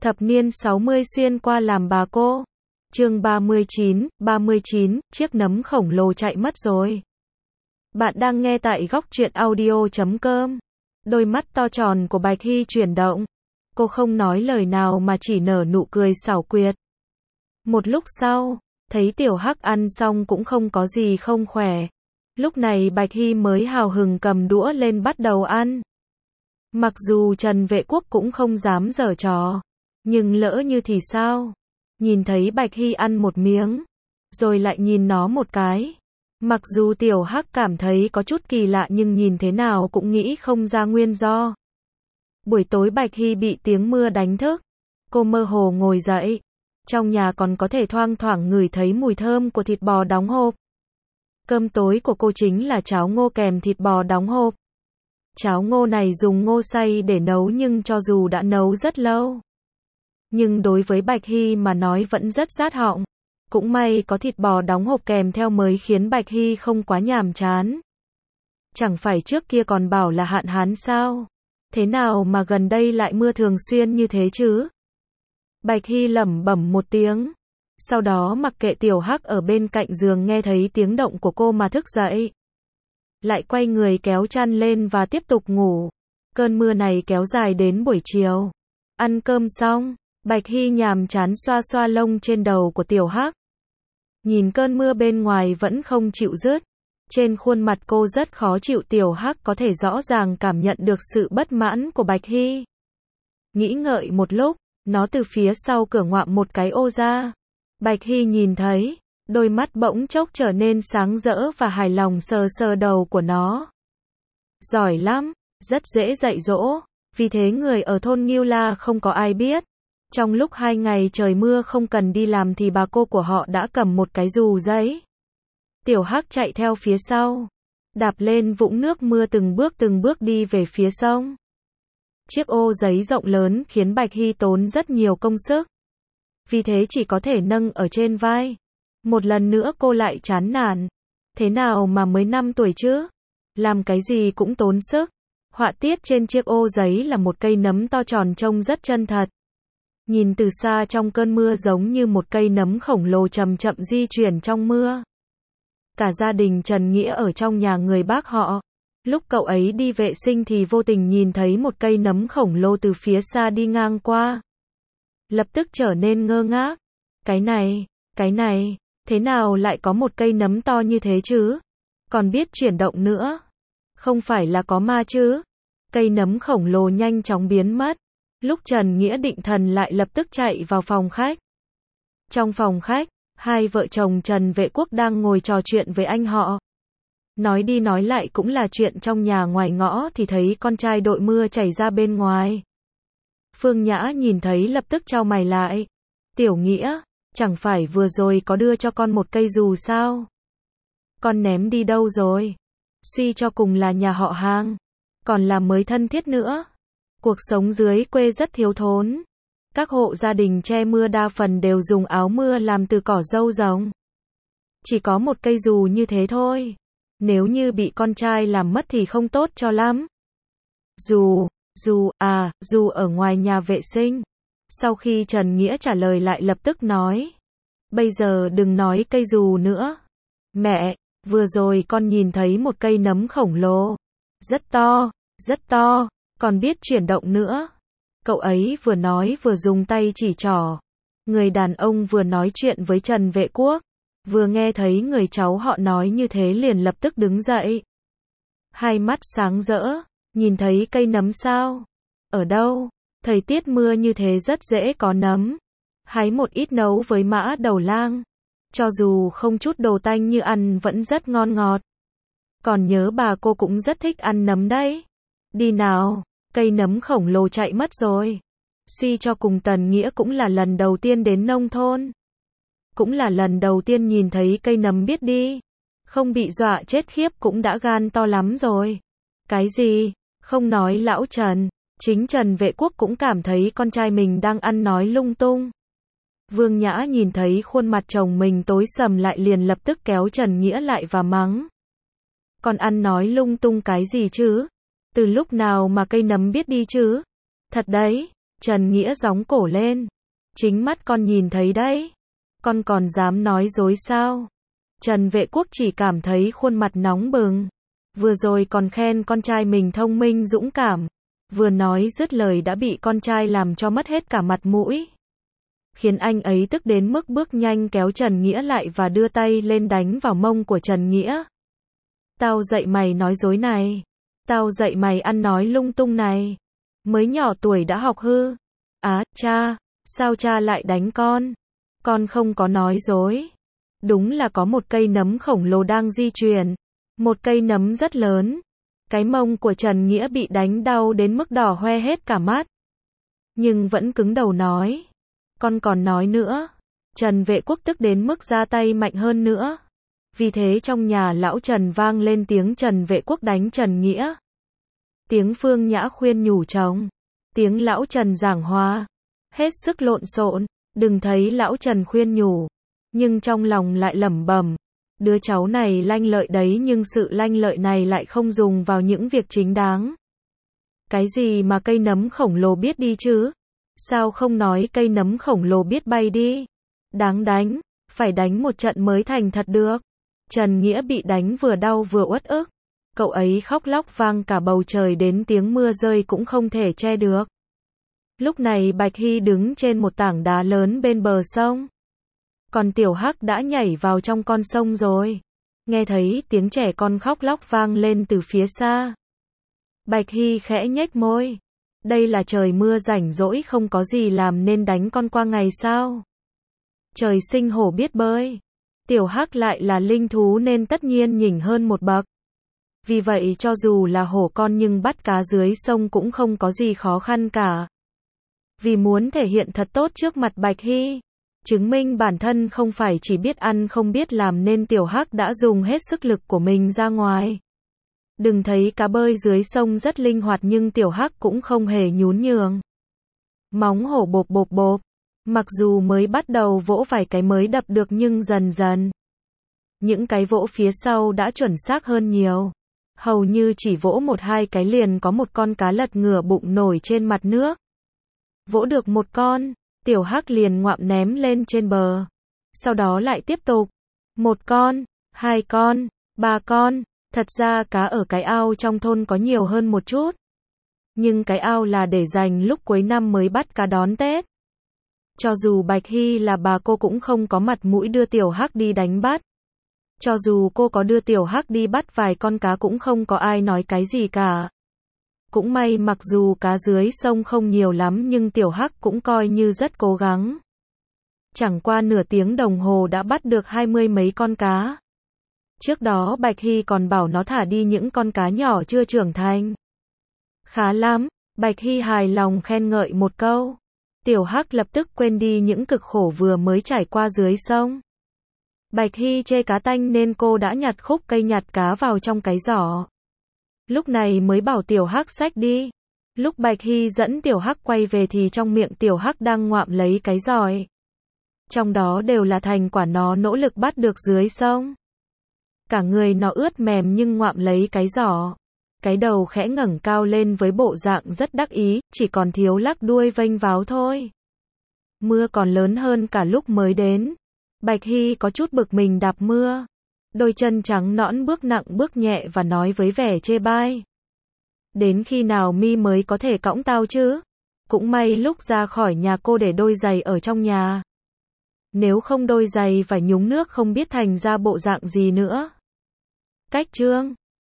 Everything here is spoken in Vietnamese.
Thập niên 60 xuyên qua làm bà cô. Chương 39, chiếc nấm khổng lồ chạy mất rồi. Bạn đang nghe tại góc truyện audio.com. Đôi mắt to tròn của Bạch Hy chuyển động. Cô không nói lời nào mà chỉ nở nụ cười xảo quyệt. Một lúc sau, thấy Tiểu Hắc ăn xong cũng không có gì không khỏe. Lúc này Bạch Hy mới hào hứng cầm đũa lên bắt đầu ăn. Mặc dù Trần Vệ Quốc cũng không dám giở trò, nhưng lỡ như thì sao? Nhìn thấy Bạch Hy ăn một miếng, rồi lại nhìn nó một cái. Mặc dù Tiểu Hắc cảm thấy có chút kỳ lạ nhưng nhìn thế nào cũng nghĩ không ra nguyên do. Buổi tối Bạch Hy bị tiếng mưa đánh thức. Cô mơ hồ ngồi dậy. Trong nhà còn có thể thoang thoảng ngửi thấy mùi thơm của thịt bò đóng hộp. Cơm tối của cô chính là cháo ngô kèm thịt bò đóng hộp. Cháo ngô này dùng ngô xay để nấu nhưng cho dù đã nấu rất lâu, nhưng đối với Bạch Hy mà nói vẫn rất rát họng. Cũng may có thịt bò đóng hộp kèm theo mới khiến Bạch Hy không quá nhàm chán. Chẳng phải trước kia còn bảo là hạn hán sao? Thế nào mà gần đây lại mưa thường xuyên như thế chứ? Bạch Hy lẩm bẩm một tiếng. Sau đó mặc kệ Tiểu Hắc ở bên cạnh giường nghe thấy tiếng động của cô mà thức dậy. Lại quay người kéo chăn lên và tiếp tục ngủ. Cơn mưa này kéo dài đến buổi chiều. Ăn cơm xong, Bạch Hy nhàm chán xoa xoa lông trên đầu của Tiểu Hắc. Nhìn cơn mưa bên ngoài vẫn không chịu dứt. Trên khuôn mặt cô rất khó chịu. Tiểu Hắc có thể rõ ràng cảm nhận được sự bất mãn của Bạch Hy. Nghĩ ngợi một lúc, nó từ phía sau cửa ngoạm một cái ô ra. Bạch Hy nhìn thấy, đôi mắt bỗng chốc trở nên sáng rỡ và hài lòng sờ sờ đầu của nó. Giỏi lắm, rất dễ dạy dỗ, vì thế người ở thôn Ngưu La không có ai biết. Trong lúc 2 ngày trời mưa không cần đi làm thì bà cô của họ đã cầm một cái dù giấy. Tiểu Hắc chạy theo phía sau, đạp lên vũng nước mưa từng bước đi về phía sông. Chiếc ô giấy rộng lớn khiến Bạch Hy tốn rất nhiều công sức. Vì thế chỉ có thể nâng ở trên vai. Một lần nữa cô lại chán nản. Thế nào mà mới 5 tuổi chứ? Làm cái gì cũng tốn sức. Họa tiết trên chiếc ô giấy là một cây nấm to tròn trông rất chân thật. Nhìn từ xa trong cơn mưa giống như một cây nấm khổng lồ chậm chậm di chuyển trong mưa. Cả gia đình Trần Nghĩa ở trong nhà người bác họ. Lúc cậu ấy đi vệ sinh thì vô tình nhìn thấy một cây nấm khổng lồ từ phía xa đi ngang qua. Lập tức trở nên ngơ ngác. Cái này, thế nào lại có một cây nấm to như thế chứ? Còn biết chuyển động nữa. Không phải là có ma chứ? Cây nấm khổng lồ nhanh chóng biến mất. Lúc Trần Nghĩa định thần lại lập tức chạy vào phòng khách. Trong phòng khách, hai vợ chồng Trần Vệ Quốc đang ngồi trò chuyện với anh họ. Nói đi nói lại cũng là chuyện trong nhà ngoài ngõ thì thấy con trai đội mưa chảy ra bên ngoài. Phương Nhã nhìn thấy lập tức chau mày lại. Tiểu Nghĩa, chẳng phải vừa rồi có đưa cho con một cây dù sao? Con ném đi đâu rồi? Suy cho cùng là nhà họ hàng, còn là mới thân thiết nữa. Cuộc sống dưới quê rất thiếu thốn. Các hộ gia đình che mưa đa phần đều dùng áo mưa làm từ cỏ râu rồng. Chỉ có một cây dù như thế thôi. Nếu như bị con trai làm mất thì không tốt cho lắm. Dù ở ngoài nhà vệ sinh. Sau khi Trần Nghĩa trả lời lại lập tức nói. Bây giờ đừng nói cây dù nữa. Mẹ, vừa rồi con nhìn thấy một cây nấm khổng lồ. Rất to, còn biết chuyển động nữa. Cậu ấy vừa nói vừa dùng tay chỉ trỏ. Người đàn ông vừa nói chuyện với Trần Vệ Quốc. Vừa nghe thấy người cháu họ nói như thế liền lập tức đứng dậy. Hai mắt sáng rỡ, nhìn thấy cây nấm sao? Ở đâu? Thời tiết mưa như thế rất dễ có nấm. Hái một ít nấu với mã đầu lang. Cho dù không chút đồ tanh như ăn vẫn rất ngon ngọt. Còn nhớ bà cô cũng rất thích ăn nấm đấy. Đi nào, cây nấm khổng lồ chạy mất rồi. Suy cho cùng Tần Nghĩa cũng là lần đầu tiên đến nông thôn. Cũng là lần đầu tiên nhìn thấy cây nấm biết đi. Không bị dọa chết khiếp cũng đã gan to lắm rồi. Cái gì? Không nói lão Trần. Chính Trần Vệ Quốc cũng cảm thấy con trai mình đang ăn nói lung tung. Vương Nhã nhìn thấy khuôn mặt chồng mình tối sầm lại liền lập tức kéo Trần Nghĩa lại và mắng. Con ăn nói lung tung cái gì chứ? Từ lúc nào mà cây nấm biết đi chứ? Thật đấy, Trần Nghĩa gióng cổ lên. Chính mắt con nhìn thấy đấy. Con còn dám nói dối sao? Trần Vệ Quốc chỉ cảm thấy khuôn mặt nóng bừng. Vừa rồi còn khen con trai mình thông minh dũng cảm. Vừa nói dứt lời đã bị con trai làm cho mất hết cả mặt mũi. Khiến anh ấy tức đến mức bước nhanh kéo Trần Nghĩa lại và đưa tay lên đánh vào mông của Trần Nghĩa. Tao dạy mày nói dối này. Tao dạy mày ăn nói lung tung này. Mới nhỏ tuổi đã học hư. Cha, sao cha lại đánh con? Con không có nói dối. Đúng là có một cây nấm khổng lồ đang di chuyển. Một cây nấm rất lớn. Cái mông của Trần Nghĩa bị đánh đau đến mức đỏ hoe hết cả mắt. Nhưng vẫn cứng đầu nói. Con còn nói nữa. Trần Vệ Quốc tức đến mức ra tay mạnh hơn nữa. Vì thế trong nhà lão Trần vang lên tiếng Trần Vệ Quốc đánh Trần Nghĩa. Tiếng Phương Nhã khuyên nhủ chồng. Tiếng lão Trần giảng hòa. Hết sức lộn xộn. Đừng thấy lão Trần khuyên nhủ. Nhưng trong lòng lại lẩm bẩm. Đứa cháu này lanh lợi đấy, nhưng sự lanh lợi này lại không dùng vào những việc chính đáng. Cái gì mà cây nấm khổng lồ biết đi chứ? Sao không nói cây nấm khổng lồ biết bay đi? Đáng đánh. Phải đánh một trận mới thành thật được. Trần Nghĩa bị đánh vừa đau vừa uất ức. Cậu ấy khóc lóc vang cả bầu trời đến tiếng mưa rơi cũng không thể che được. Lúc này Bạch Hy đứng trên một tảng đá lớn bên bờ sông. Còn Tiểu Hắc đã nhảy vào trong con sông rồi. Nghe thấy tiếng trẻ con khóc lóc vang lên từ phía xa. Bạch Hy khẽ nhếch môi. Đây là trời mưa rảnh rỗi không có gì làm nên đánh con qua ngày sao? Trời sinh hổ biết bơi. Tiểu Hắc lại là linh thú nên tất nhiên nhỉnh hơn một bậc. Vì vậy cho dù là hổ con nhưng bắt cá dưới sông cũng không có gì khó khăn cả. Vì muốn thể hiện thật tốt trước mặt Bạch Hy, chứng minh bản thân không phải chỉ biết ăn không biết làm nên Tiểu Hắc đã dùng hết sức lực của mình ra ngoài. Đừng thấy cá bơi dưới sông rất linh hoạt nhưng Tiểu Hắc cũng không hề nhún nhường. Móng hổ bộp bộp bộp. Mặc dù mới bắt đầu vỗ vài cái mới đập được nhưng dần dần. Những cái vỗ phía sau đã chuẩn xác hơn nhiều. Hầu như chỉ vỗ một hai cái liền có một con cá lật ngửa bụng nổi trên mặt nước. Vỗ được một con, Tiểu Hắc liền ngoạm ném lên trên bờ. Sau đó lại tiếp tục. Một con, hai con, ba con. Thật ra cá ở cái ao trong thôn có nhiều hơn một chút. Nhưng cái ao là để dành lúc cuối năm mới bắt cá đón Tết. Cho dù Bạch Hy là bà cô cũng không có mặt mũi đưa Tiểu Hắc đi đánh bắt. Cho dù cô có đưa Tiểu Hắc đi bắt vài con cá cũng không có ai nói cái gì cả. Cũng may mặc dù cá dưới sông không nhiều lắm nhưng Tiểu Hắc cũng coi như rất cố gắng. Chẳng qua nửa tiếng đồng hồ đã bắt được 20 mấy con cá. Trước đó Bạch Hy còn bảo nó thả đi những con cá nhỏ chưa trưởng thành. Khá lắm, Bạch Hy hài lòng khen ngợi một câu. Tiểu Hắc lập tức quên đi những cực khổ vừa mới trải qua dưới sông. Bạch Hy chê cá tanh nên cô đã nhặt khúc cây nhặt cá vào trong cái giỏ. Lúc này mới bảo Tiểu Hắc xách đi. Lúc Bạch Hy dẫn Tiểu Hắc quay về thì trong miệng Tiểu Hắc đang ngoạm lấy cái giỏi. Trong đó đều là thành quả nó nỗ lực bắt được dưới sông. Cả người nó ướt mềm nhưng ngoạm lấy cái giỏ. Cái đầu khẽ ngẩng cao lên với bộ dạng rất đắc ý, chỉ còn thiếu lắc đuôi vênh váo thôi. Mưa còn lớn hơn cả lúc mới đến. Bạch Hy có chút bực mình đạp mưa. Đôi chân trắng nõn bước nặng bước nhẹ và nói với vẻ chê bai. Đến khi nào mi mới có thể cõng tao chứ? Cũng may lúc ra khỏi nhà cô để đôi giày ở trong nhà. Nếu không đôi giày phải nhúng nước không biết thành ra bộ dạng gì nữa. Cách chương